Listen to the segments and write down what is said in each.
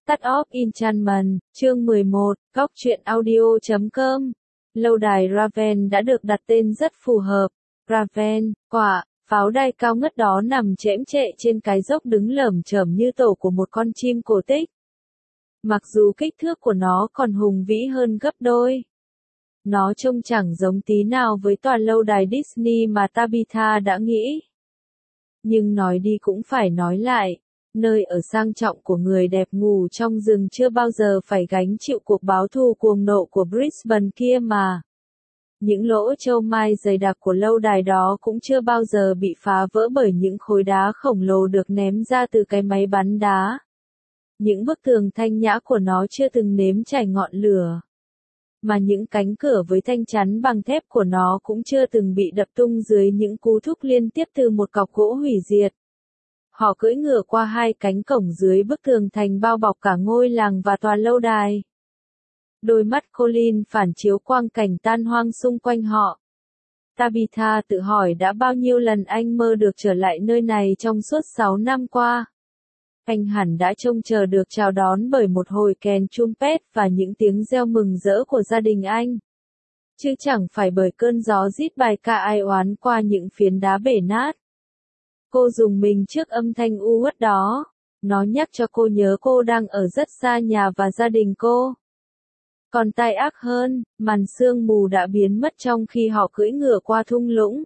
Start of Enchantment, chương 11, góc truyện audio.com. Lâu đài Raven đã được đặt tên rất phù hợp. Raven, quả, pháo đài cao ngất đó nằm chễm chệ trên cái dốc đứng lởm chởm như tổ của một con chim cổ tích. Mặc dù kích thước của nó còn hùng vĩ hơn gấp đôi. Nó trông chẳng giống tí nào với tòa lâu đài Disney mà Tabitha đã nghĩ. Nhưng nói đi cũng phải nói lại. Nơi ở sang trọng của người đẹp ngủ trong rừng chưa bao giờ phải gánh chịu cuộc báo thù cuồng nộ của Brisbane kia mà. Những lỗ châu mai dày đặc của lâu đài đó cũng chưa bao giờ bị phá vỡ bởi những khối đá khổng lồ được ném ra từ cái máy bắn đá. Những bức tường thanh nhã của nó chưa từng nếm trải ngọn lửa. Mà những cánh cửa với thanh chắn bằng thép của nó cũng chưa từng bị đập tung dưới những cú thúc liên tiếp từ một cọc gỗ hủy diệt. Họ cưỡi ngựa qua hai cánh cổng dưới bức tường thành bao bọc cả ngôi làng và tòa lâu đài. Đôi mắt Colin phản chiếu quang cảnh tan hoang xung quanh họ. Tabitha tự hỏi đã bao nhiêu lần anh mơ được trở lại nơi này trong suốt 6 năm qua. Anh hẳn đã trông chờ được chào đón bởi một hồi kèn trumpet và những tiếng reo mừng rỡ của gia đình anh. Chứ chẳng phải bởi cơn gió rít bài ca ai oán qua những phiến đá bể nát. Cô rùng mình trước âm thanh u uất đó. Nó nhắc cho cô nhớ cô đang ở rất xa nhà và gia đình cô. Còn tai ác hơn, màn sương mù đã biến mất trong khi họ cưỡi ngựa qua thung lũng.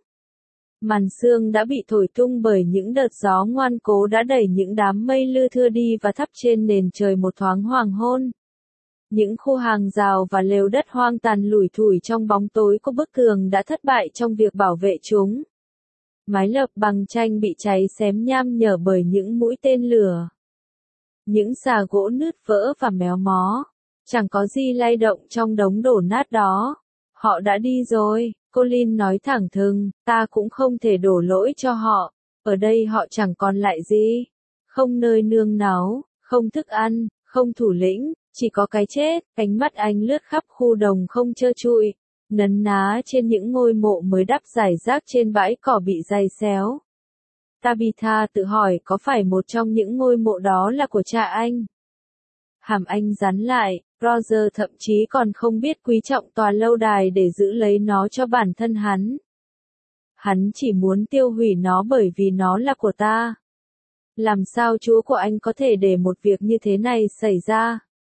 Màn sương đã bị thổi tung bởi những đợt gió ngoan cố đã đẩy những đám mây lưa thưa đi và thắp trên nền trời một thoáng hoàng hôn. Những khu hàng rào và lều đất hoang tàn lủi thủi trong bóng tối của bức tường đã thất bại trong việc bảo vệ chúng. Mái lợp bằng tranh bị cháy xém nham nhở bởi những mũi tên lửa. Những xà gỗ nứt vỡ và méo mó. Chẳng có gì lay động trong đống đổ nát đó. Họ đã đi rồi, Colin nói thẳng thừng, ta cũng không thể đổ lỗi cho họ. Ở đây họ chẳng còn lại gì. Không nơi nương náu, không thức ăn, không thủ lĩnh, chỉ có cái chết. Ánh mắt anh lướt khắp khu đồng không trơ trụi. Nấn ná trên những ngôi mộ mới đắp rải rác trên bãi cỏ bị giày xéo. Tabitha tự hỏi có phải một trong những ngôi mộ đó là của cha anh? Hàm anh rắn lại, Roger thậm chí còn không biết quý trọng tòa lâu đài để giữ lấy nó cho bản thân hắn. Hắn chỉ muốn tiêu hủy nó bởi vì nó là của ta. Làm sao Chúa của anh có thể để một việc như thế này xảy ra?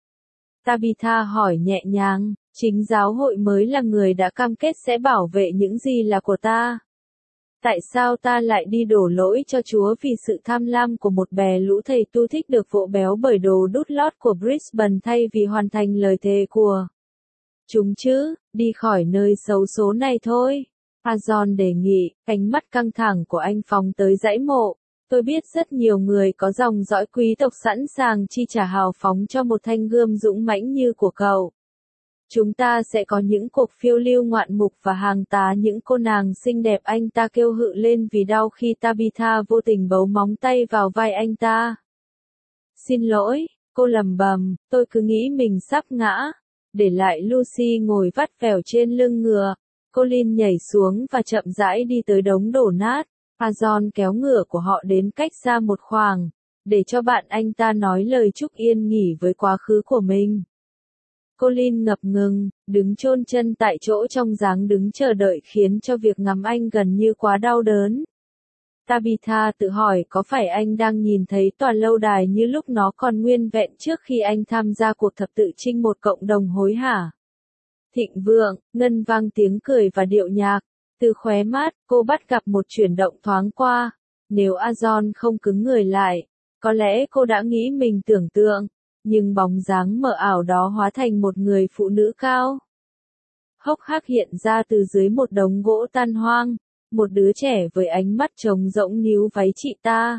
Tabitha hỏi nhẹ nhàng. Chính giáo hội mới là người đã cam kết sẽ bảo vệ những gì là của ta. Tại sao ta lại đi đổ lỗi cho Chúa vì sự tham lam của một bè lũ thầy tu thích được vỗ béo bởi đồ đút lót của Brisbane thay vì hoàn thành lời thề của chúng chứ, đi khỏi nơi xấu số này thôi. Azon đề nghị, ánh mắt căng thẳng của anh phóng tới dãy mộ. Tôi biết rất nhiều người có dòng dõi quý tộc sẵn sàng chi trả hào phóng cho một thanh gươm dũng mãnh như của cậu. Chúng ta sẽ có những cuộc phiêu lưu ngoạn mục và hàng tá những cô nàng xinh đẹp, anh ta kêu hự lên vì đau khi Tabitha vô tình bấu móng tay vào vai anh ta. Xin lỗi, cô lẩm bẩm, tôi cứ nghĩ mình sắp ngã. Để lại Lucy ngồi vắt vẻo trên lưng ngựa. Colin nhảy xuống và chậm rãi đi tới đống đổ nát. Azon kéo ngựa của họ đến cách xa một khoảng, để cho bạn anh ta nói lời chúc yên nghỉ với quá khứ của mình. Colin ngập ngừng, đứng chôn chân tại chỗ trong dáng đứng chờ đợi khiến cho việc ngắm anh gần như quá đau đớn. Tabitha tự hỏi có phải anh đang nhìn thấy tòa lâu đài như lúc nó còn nguyên vẹn trước khi anh tham gia cuộc thập tự chinh một cộng đồng hối hả? Thịnh vượng, ngân vang tiếng cười và điệu nhạc. Từ khóe mắt, cô bắt gặp một chuyển động thoáng qua. Nếu Azon không cứng người lại, có lẽ cô đã nghĩ mình tưởng tượng. Nhưng bóng dáng mờ ảo đó hóa thành một người phụ nữ cao. Hốc hác hiện ra từ dưới một đống gỗ tan hoang, một đứa trẻ với ánh mắt trống rỗng níu váy chị ta.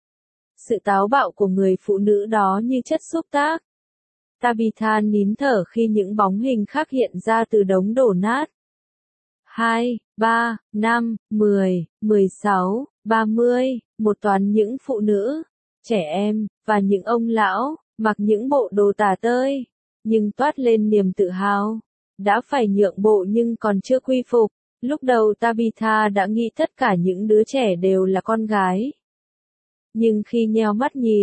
Sự táo bạo của người phụ nữ đó như chất xúc tác. Tabitha nín thở khi những bóng hình khác hiện ra từ đống đổ nát. 2, 3, 5, 10, 16, 30, một toán những phụ nữ, trẻ em, và những ông lão. Mặc những bộ đồ tả tơi, nhưng toát lên niềm tự hào. Đã phải nhượng bộ nhưng còn chưa quy phục. Lúc đầu Tabitha đã nghĩ tất cả những đứa trẻ đều là con gái. Nhưng khi nheo mắt nhìn,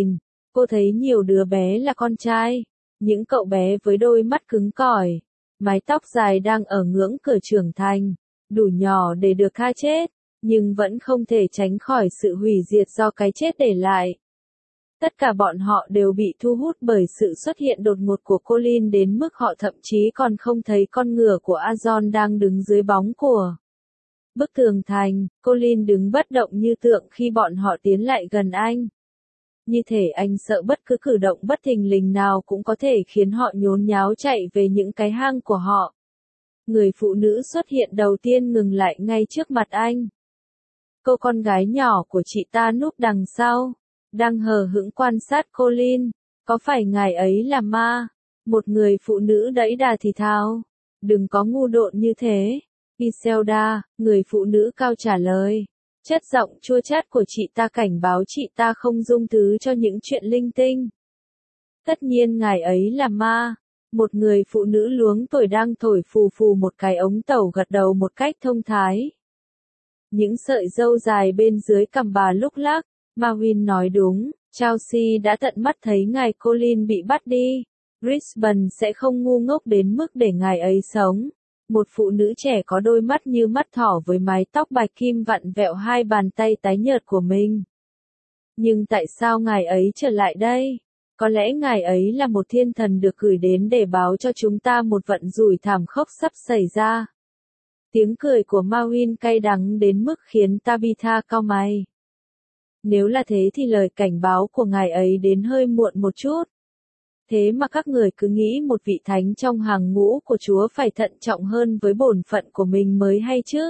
Cô thấy nhiều đứa bé là con trai, những cậu bé với đôi mắt cứng cỏi, mái tóc dài đang ở ngưỡng cửa trưởng thành, đủ nhỏ để được tha chết, nhưng vẫn không thể tránh khỏi sự hủy diệt do cái chết để lại. Tất cả bọn họ đều bị thu hút bởi sự xuất hiện đột ngột của Colin đến mức họ thậm chí còn không thấy con ngựa của Azon đang đứng dưới bóng của bức tường thành. Colin đứng bất động như tượng khi bọn họ tiến lại gần anh. Như thể anh sợ bất cứ cử động bất thình lình nào cũng có thể khiến họ nhốn nháo chạy về những cái hang của họ. Người phụ nữ xuất hiện đầu tiên ngừng lại ngay trước mặt anh. Cô con gái nhỏ của chị ta núp đằng sau, đang hờ hững quan sát Colin. Có phải ngài ấy là ma? Một người phụ nữ đẫy đà thì thào. Đừng có ngu độn như thế. Iselda, người phụ nữ cao trả lời. Chất giọng chua chát của chị ta cảnh báo chị ta không dung thứ cho những chuyện linh tinh. Tất nhiên ngài ấy là ma. Một người phụ nữ luống tuổi đang thổi phù phù một cái ống tẩu gật đầu một cách thông thái. Những sợi râu dài bên dưới cằm bà lúc lắc. Marvin nói đúng, Chelsea đã tận mắt thấy ngài Colin bị bắt đi. Brisbane sẽ không ngu ngốc đến mức để ngài ấy sống. Một phụ nữ trẻ có đôi mắt như mắt thỏ với mái tóc bạch kim vặn vẹo hai bàn tay tái nhợt của mình. Nhưng tại sao ngài ấy trở lại đây? Có lẽ ngài ấy là một thiên thần được gửi đến để báo cho chúng ta một vận rủi thảm khốc sắp xảy ra. Tiếng cười của Marvin cay đắng đến mức khiến Tabitha cau mày. Nếu là thế thì lời cảnh báo của ngài ấy đến hơi muộn một chút. Thế mà các người cứ nghĩ một vị thánh trong hàng ngũ của Chúa phải thận trọng hơn với bổn phận của mình mới hay chứ.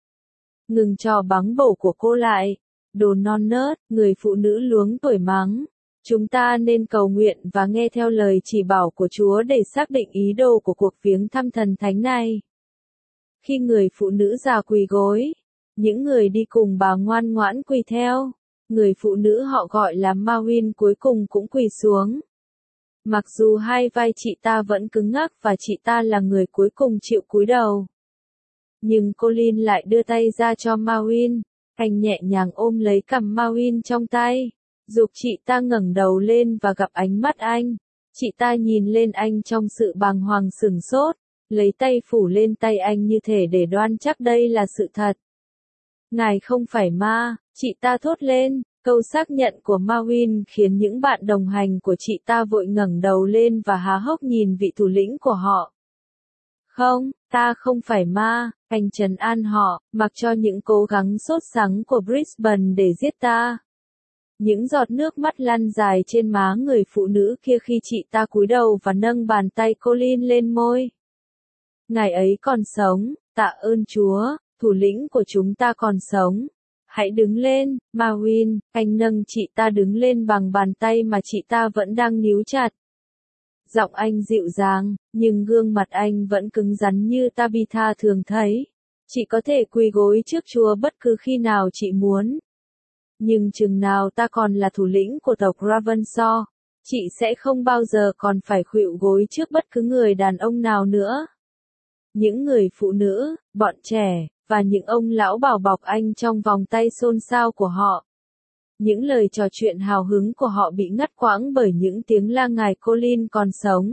Ngừng trò báng bổ của cô lại. Đồ non nớt, người phụ nữ luống tuổi mắng. Chúng ta nên cầu nguyện và nghe theo lời chỉ bảo của Chúa để xác định ý đồ của cuộc viếng thăm thần thánh này. Khi người phụ nữ già quỳ gối, những người đi cùng bà ngoan ngoãn quỳ theo. Người phụ nữ họ gọi là Marvin cuối cùng cũng quỳ xuống. Mặc dù hai vai chị ta vẫn cứng ngắc và chị ta là người cuối cùng chịu cúi đầu. Nhưng Colin lại đưa tay ra cho Marvin. Anh nhẹ nhàng ôm lấy cằm Marvin trong tay, giục chị ta ngẩng đầu lên và gặp ánh mắt anh. Chị ta nhìn lên anh trong sự bàng hoàng sửng sốt, lấy tay phủ lên tay anh như thể để đoan chắc đây là sự thật. Ngài không phải ma, chị ta thốt lên. Câu xác nhận của Marvin khiến những bạn đồng hành của chị ta vội ngẩng đầu lên và há hốc nhìn vị thủ lĩnh của họ. Không, ta không phải ma, anh trấn an họ, mặc cho những cố gắng sốt sắng của Brisbane để giết ta. Những giọt nước mắt lăn dài trên má người phụ nữ kia khi chị ta cúi đầu và nâng bàn tay Colin lên môi. Ngài ấy còn sống, tạ ơn Chúa, thủ lĩnh của chúng ta còn sống. Hãy đứng lên, Marvin, anh nâng chị ta đứng lên bằng bàn tay mà chị ta vẫn đang níu chặt. Giọng anh dịu dàng, nhưng gương mặt anh vẫn cứng rắn như Tabitha thường thấy. Chị có thể quỳ gối trước Chúa bất cứ khi nào chị muốn. Nhưng chừng nào ta còn là thủ lĩnh của tộc Ravenshaw, chị sẽ không bao giờ còn phải khuỵu gối trước bất cứ người đàn ông nào nữa. Những người phụ nữ, bọn trẻ, và những ông lão bảo bọc anh trong vòng tay xôn xao của họ. Những lời trò chuyện hào hứng của họ bị ngắt quãng bởi những tiếng la ngài Colin còn sống.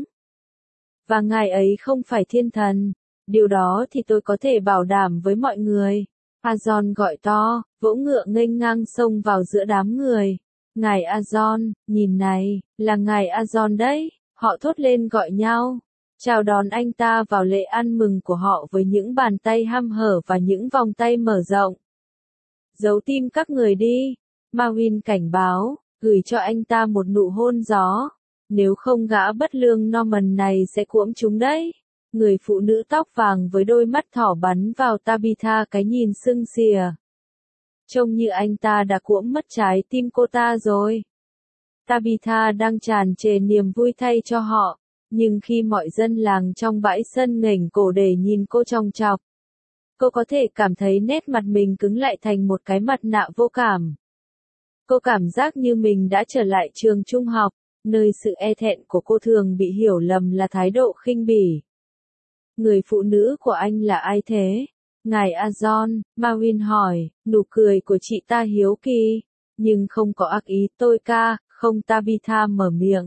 Và ngài ấy không phải thiên thần. Điều đó thì tôi có thể bảo đảm với mọi người. Azon gọi to, vỗ ngựa nghênh ngang xông vào giữa đám người. Ngài Azon, nhìn này, là ngài Azon đấy. Họ thốt lên gọi nhau. Chào đón anh ta vào lễ ăn mừng của họ với những bàn tay hăm hở và những vòng tay mở rộng. Giấu tim các người đi. Marvin cảnh báo, gửi cho anh ta một nụ hôn gió. Nếu không gã bất lương Norman này sẽ cuỗm chúng đấy. Người phụ nữ tóc vàng với đôi mắt thỏ bắn vào Tabitha cái nhìn sưng xìa. Trông như anh ta đã cuỗm mất trái tim cô ta rồi. Tabitha đang tràn trề niềm vui thay cho họ. Nhưng khi mọi dân làng trong bãi sân nghển cổ để nhìn cô chòng chọc, cô có thể cảm thấy nét mặt mình cứng lại thành một cái mặt nạ vô cảm. Cô cảm giác như mình đã trở lại trường trung học, nơi sự e thẹn của cô thường bị hiểu lầm là thái độ khinh bỉ. Người phụ nữ của anh là ai thế? Ngài Azon, Marvin hỏi, nụ cười của chị ta hiếu kỳ, nhưng không có ác ý. Tôi ca, Không, Tabitha mở miệng.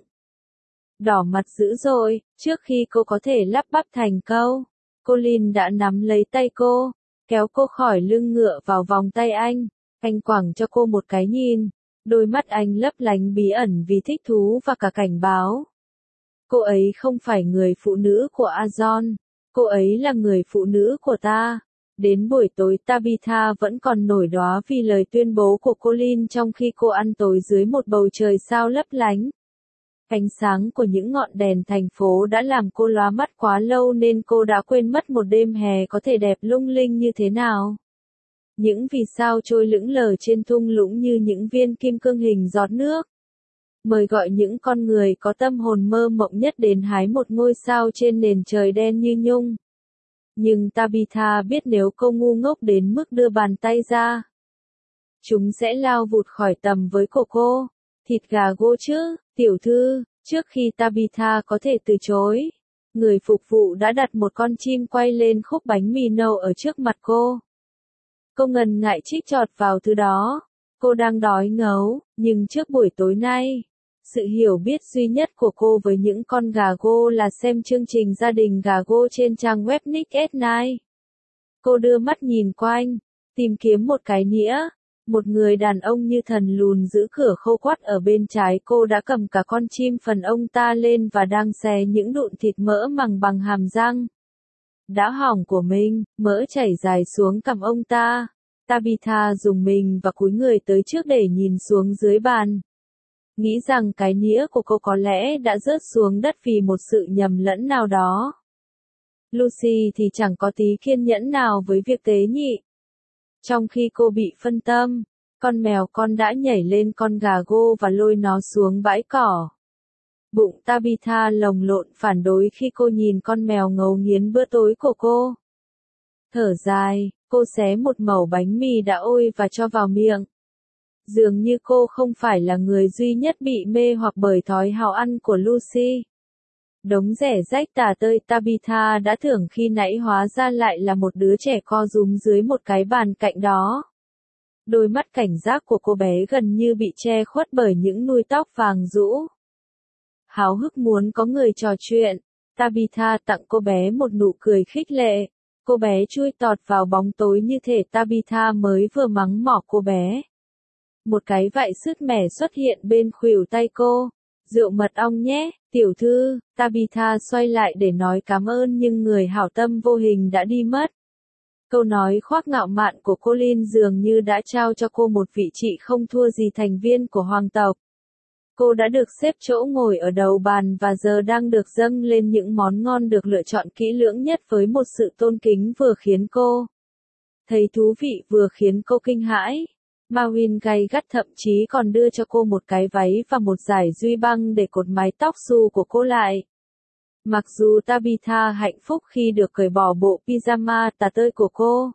Đỏ mặt dữ dội, trước khi cô có thể lắp bắp thành câu, Colin đã nắm lấy tay cô, kéo cô khỏi lưng ngựa vào vòng tay anh. Anh quẳng cho cô một cái nhìn, đôi mắt anh lấp lánh bí ẩn vì thích thú và cả cảnh báo. Cô ấy không phải người phụ nữ của Azon, cô ấy là người phụ nữ của ta. Đến buổi tối Tabitha vẫn còn nổi đoá vì lời tuyên bố của Colin trong khi cô ăn tối dưới một bầu trời sao lấp lánh. Ánh sáng của những ngọn đèn thành phố đã làm cô lóa mắt quá lâu nên cô đã quên mất một đêm hè có thể đẹp lung linh như thế nào. Những vì sao trôi lững lờ trên thung lũng như những viên kim cương hình giọt nước. Mời gọi những con người có tâm hồn mơ mộng nhất đến hái một ngôi sao trên nền trời đen như nhung. Nhưng Tabitha biết nếu cô ngu ngốc đến mức đưa bàn tay ra, chúng sẽ lao vụt khỏi tầm với của cô. Thịt gà gô chứ, tiểu thư, trước khi Tabitha có thể từ chối, người phục vụ đã đặt một con chim quay lên khúc bánh mì nâu ở trước mặt cô. Cô ngần ngại chích chọt vào thứ đó. Cô đang đói ngấu, nhưng trước buổi tối nay, sự hiểu biết duy nhất của cô với những con gà gô là xem chương trình gia đình gà gô trên trang web Nick at Night. Cô đưa mắt nhìn quanh, tìm kiếm một cái nĩa. Một người đàn ông như thần lùn giữ cửa khô quắt ở bên trái cô đã cầm cả con chim phần ông ta lên và đang xé những đụn thịt mỡ mằng bằng hàm răng đã hỏng của mình, mỡ chảy dài xuống cằm ông ta. Tabitha dùng mình và cúi người tới trước để nhìn xuống dưới bàn. Nghĩ rằng cái nĩa của cô có lẽ đã rớt xuống đất vì một sự nhầm lẫn nào đó. Lucy thì chẳng có tí kiên nhẫn nào với việc tế nhị. Trong khi cô bị phân tâm, con mèo con đã nhảy lên con gà gô và lôi nó xuống bãi cỏ. Bụng Tabitha lồng lộn phản đối khi cô nhìn con mèo ngấu nghiến bữa tối của cô. Thở dài, cô xé một mẩu bánh mì đã ôi và cho vào miệng. Dường như cô không phải là người duy nhất bị mê hoặc bởi thói hào ăn của Lucy. Đống rẻ rách tả tơi Tabitha đã tưởng khi nãy hóa ra lại là một đứa trẻ co rúm dưới một cái bàn cạnh đó. Đôi mắt cảnh giác của cô bé gần như bị che khuất bởi những nui tóc vàng rũ. Háo hức muốn có người trò chuyện, Tabitha tặng cô bé một nụ cười khích lệ. Cô bé chui tọt vào bóng tối như thể Tabitha mới vừa mắng mỏ cô bé. Một cái vại sứt mẻ xuất hiện bên khuỷu tay cô. Rượu mật ong nhé, tiểu thư. Tabitha xoay lại để nói cảm ơn nhưng người hảo tâm vô hình đã đi mất. Câu nói khoác ngạo mạn của Colin dường như đã trao cho cô một vị trí không thua gì thành viên của hoàng tộc. Cô đã được xếp chỗ ngồi ở đầu bàn và giờ đang được dâng lên những món ngon được lựa chọn kỹ lưỡng nhất với một sự tôn kính vừa khiến cô thấy thú vị vừa khiến cô kinh hãi. Marvin gay gắt thậm chí còn đưa cho cô một cái váy và một dải duy băng để cột mái tóc xù của cô lại. Mặc dù Tabitha hạnh phúc khi được cởi bỏ bộ pyjama tả tơi của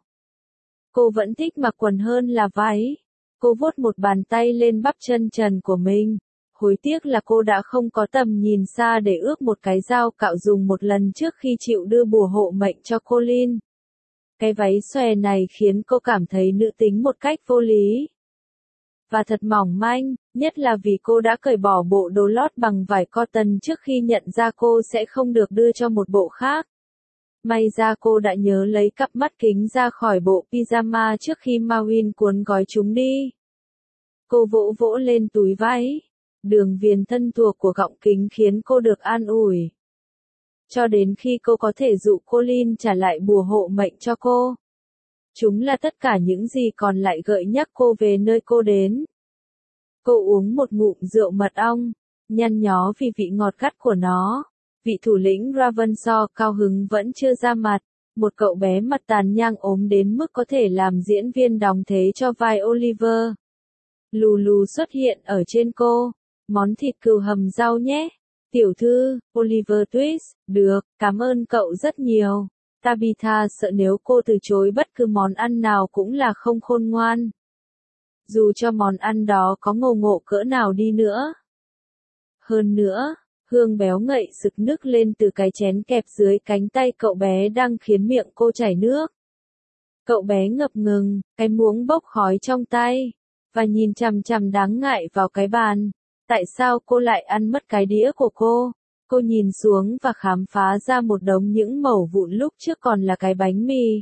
cô vẫn thích mặc quần hơn là váy. Cô vuốt một bàn tay lên bắp chân trần của mình. Hối tiếc là cô đã không có tầm nhìn xa để ước một cái dao cạo dùng một lần trước khi chịu đưa bùa hộ mệnh cho Colin. Cái váy xòe này khiến cô cảm thấy nữ tính một cách vô lý. Và thật mỏng manh, nhất là vì cô đã cởi bỏ bộ đồ lót bằng vải cotton trước khi nhận ra cô sẽ không được đưa cho một bộ khác. May ra cô đã nhớ lấy cặp mắt kính ra khỏi bộ pyjama trước khi Marvin cuốn gói chúng đi. Cô vỗ vỗ lên túi váy. Đường viền thân thuộc của gọng kính khiến cô được an ủi. Cho đến khi cô có thể dụ Colin trả lại bùa hộ mệnh cho cô. Chúng là tất cả những gì còn lại gợi nhắc cô về nơi cô đến. Cô uống một ngụm rượu mật ong, nhăn nhó vì vị ngọt gắt của nó. Vị thủ lĩnh Ravenshaw cao hứng vẫn chưa ra mặt. Một cậu bé mặt tàn nhang ốm đến mức có thể làm diễn viên đóng thế cho vai Oliver. Lù lù xuất hiện ở trên cô. Món thịt cừu hầm rau nhé. Tiểu thư, Oliver Twist, được, cảm ơn cậu rất nhiều. Tabitha sợ nếu cô từ chối bất cứ món ăn nào cũng là không khôn ngoan. Dù cho món ăn đó có ngầu ngộ cỡ nào đi nữa. Hơn nữa, hương béo ngậy sực nức lên từ cái chén kẹp dưới cánh tay cậu bé đang khiến miệng cô chảy nước. Cậu bé ngập ngừng, cái muỗng bốc khói trong tay, và nhìn chằm chằm đáng ngại vào cái bàn. Tại sao cô lại ăn mất cái đĩa của cô? Cô nhìn xuống và khám phá ra một đống những mẩu vụn lúc trước còn là cái bánh mì.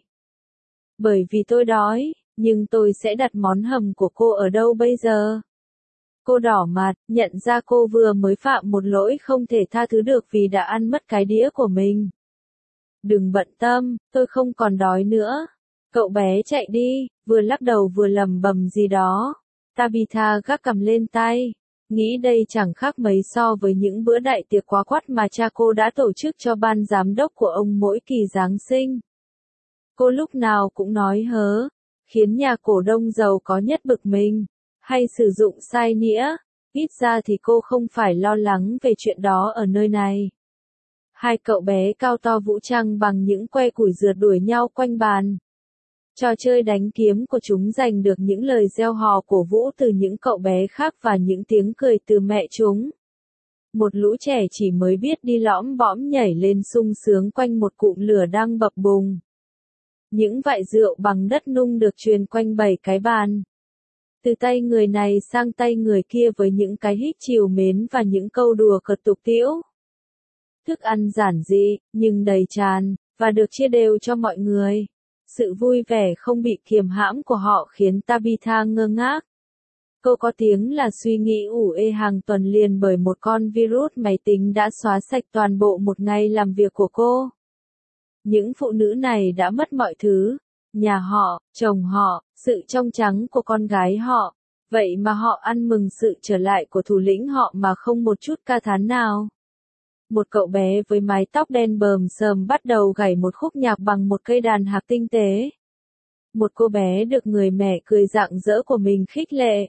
Bởi vì tôi đói, nhưng tôi sẽ đặt món hầm của cô ở đâu bây giờ? Cô đỏ mặt, nhận ra cô vừa mới phạm một lỗi không thể tha thứ được vì đã ăn mất cái đĩa của mình. Đừng bận tâm, tôi không còn đói nữa. Cậu bé chạy đi, vừa lắc đầu vừa lẩm bẩm gì đó. Tabitha gác cằm lên tay. Nghĩ đây chẳng khác mấy so với những bữa đại tiệc quá quắt mà cha cô đã tổ chức cho ban giám đốc của ông mỗi kỳ Giáng sinh. Cô lúc nào cũng nói hớ, khiến nhà cổ đông giàu có nhất bực mình, hay sử dụng sai nĩa. Ít ra thì cô không phải lo lắng về chuyện đó ở nơi này. Hai cậu bé cao to vũ trang bằng những que củi rượt đuổi nhau quanh bàn. Trò chơi đánh kiếm của chúng giành được những lời reo hò cổ vũ từ những cậu bé khác và những tiếng cười từ mẹ chúng. Một lũ trẻ chỉ mới biết đi lõm bõm nhảy lên sung sướng quanh một cụm lửa đang bập bùng. Những vại rượu bằng đất nung được truyền quanh 7 cái bàn. Từ tay người này sang tay người kia với những cái hít trìu mến và những câu đùa cợt tục tĩu. Thức ăn giản dị, nhưng đầy tràn, và được chia đều cho mọi người. Sự vui vẻ không bị kiềm hãm của họ khiến Tabitha ngơ ngác. Cô có tiếng là suy nghĩ ủ ê hàng tuần liền bởi một con virus máy tính đã xóa sạch toàn bộ một ngày làm việc của cô. Những phụ nữ này đã mất mọi thứ. Nhà họ, chồng họ, sự trong trắng của con gái họ. Vậy mà họ ăn mừng sự trở lại của thủ lĩnh họ mà không một chút ca thán nào. Một cậu bé với mái tóc đen bờm sờm bắt đầu gảy một khúc nhạc bằng một cây đàn hạc tinh tế. Một cô bé được người mẹ cười rạng rỡ của mình khích lệ.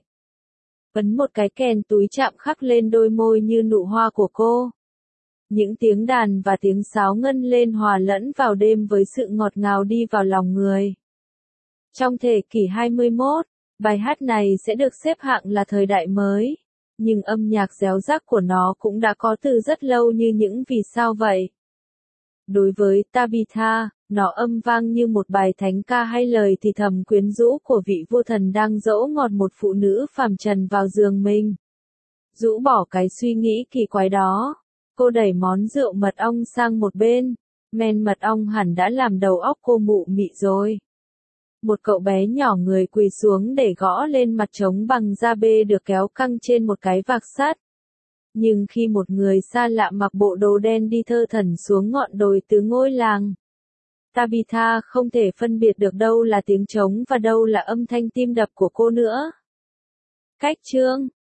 Ấn một cái kèn túi chạm khắc lên đôi môi như nụ hoa của cô. Những tiếng đàn và tiếng sáo ngân lên hòa lẫn vào đêm với sự ngọt ngào đi vào lòng người. Trong thế kỷ 21, bài hát này sẽ được xếp hạng là thời đại mới. Nhưng âm nhạc réo rắt của nó cũng đã có từ rất lâu như những vì sao vậy. Đối với Tabitha, nó âm vang như một bài thánh ca hay lời thì thầm quyến rũ của vị vua thần đang dỗ ngọt một phụ nữ phàm trần vào giường mình. Rũ bỏ cái suy nghĩ kỳ quái đó, cô đẩy món rượu mật ong sang một bên, men mật ong hẳn đã làm đầu óc cô mụ mị rồi. Một cậu bé nhỏ người quỳ xuống để gõ lên mặt trống bằng da bê được kéo căng trên một cái vạc sắt. Nhưng khi một người xa lạ mặc bộ đồ đen đi thơ thẩn xuống ngọn đồi từ ngôi làng, Tabitha không thể phân biệt được đâu là tiếng trống và đâu là âm thanh tim đập của cô nữa. Cách chương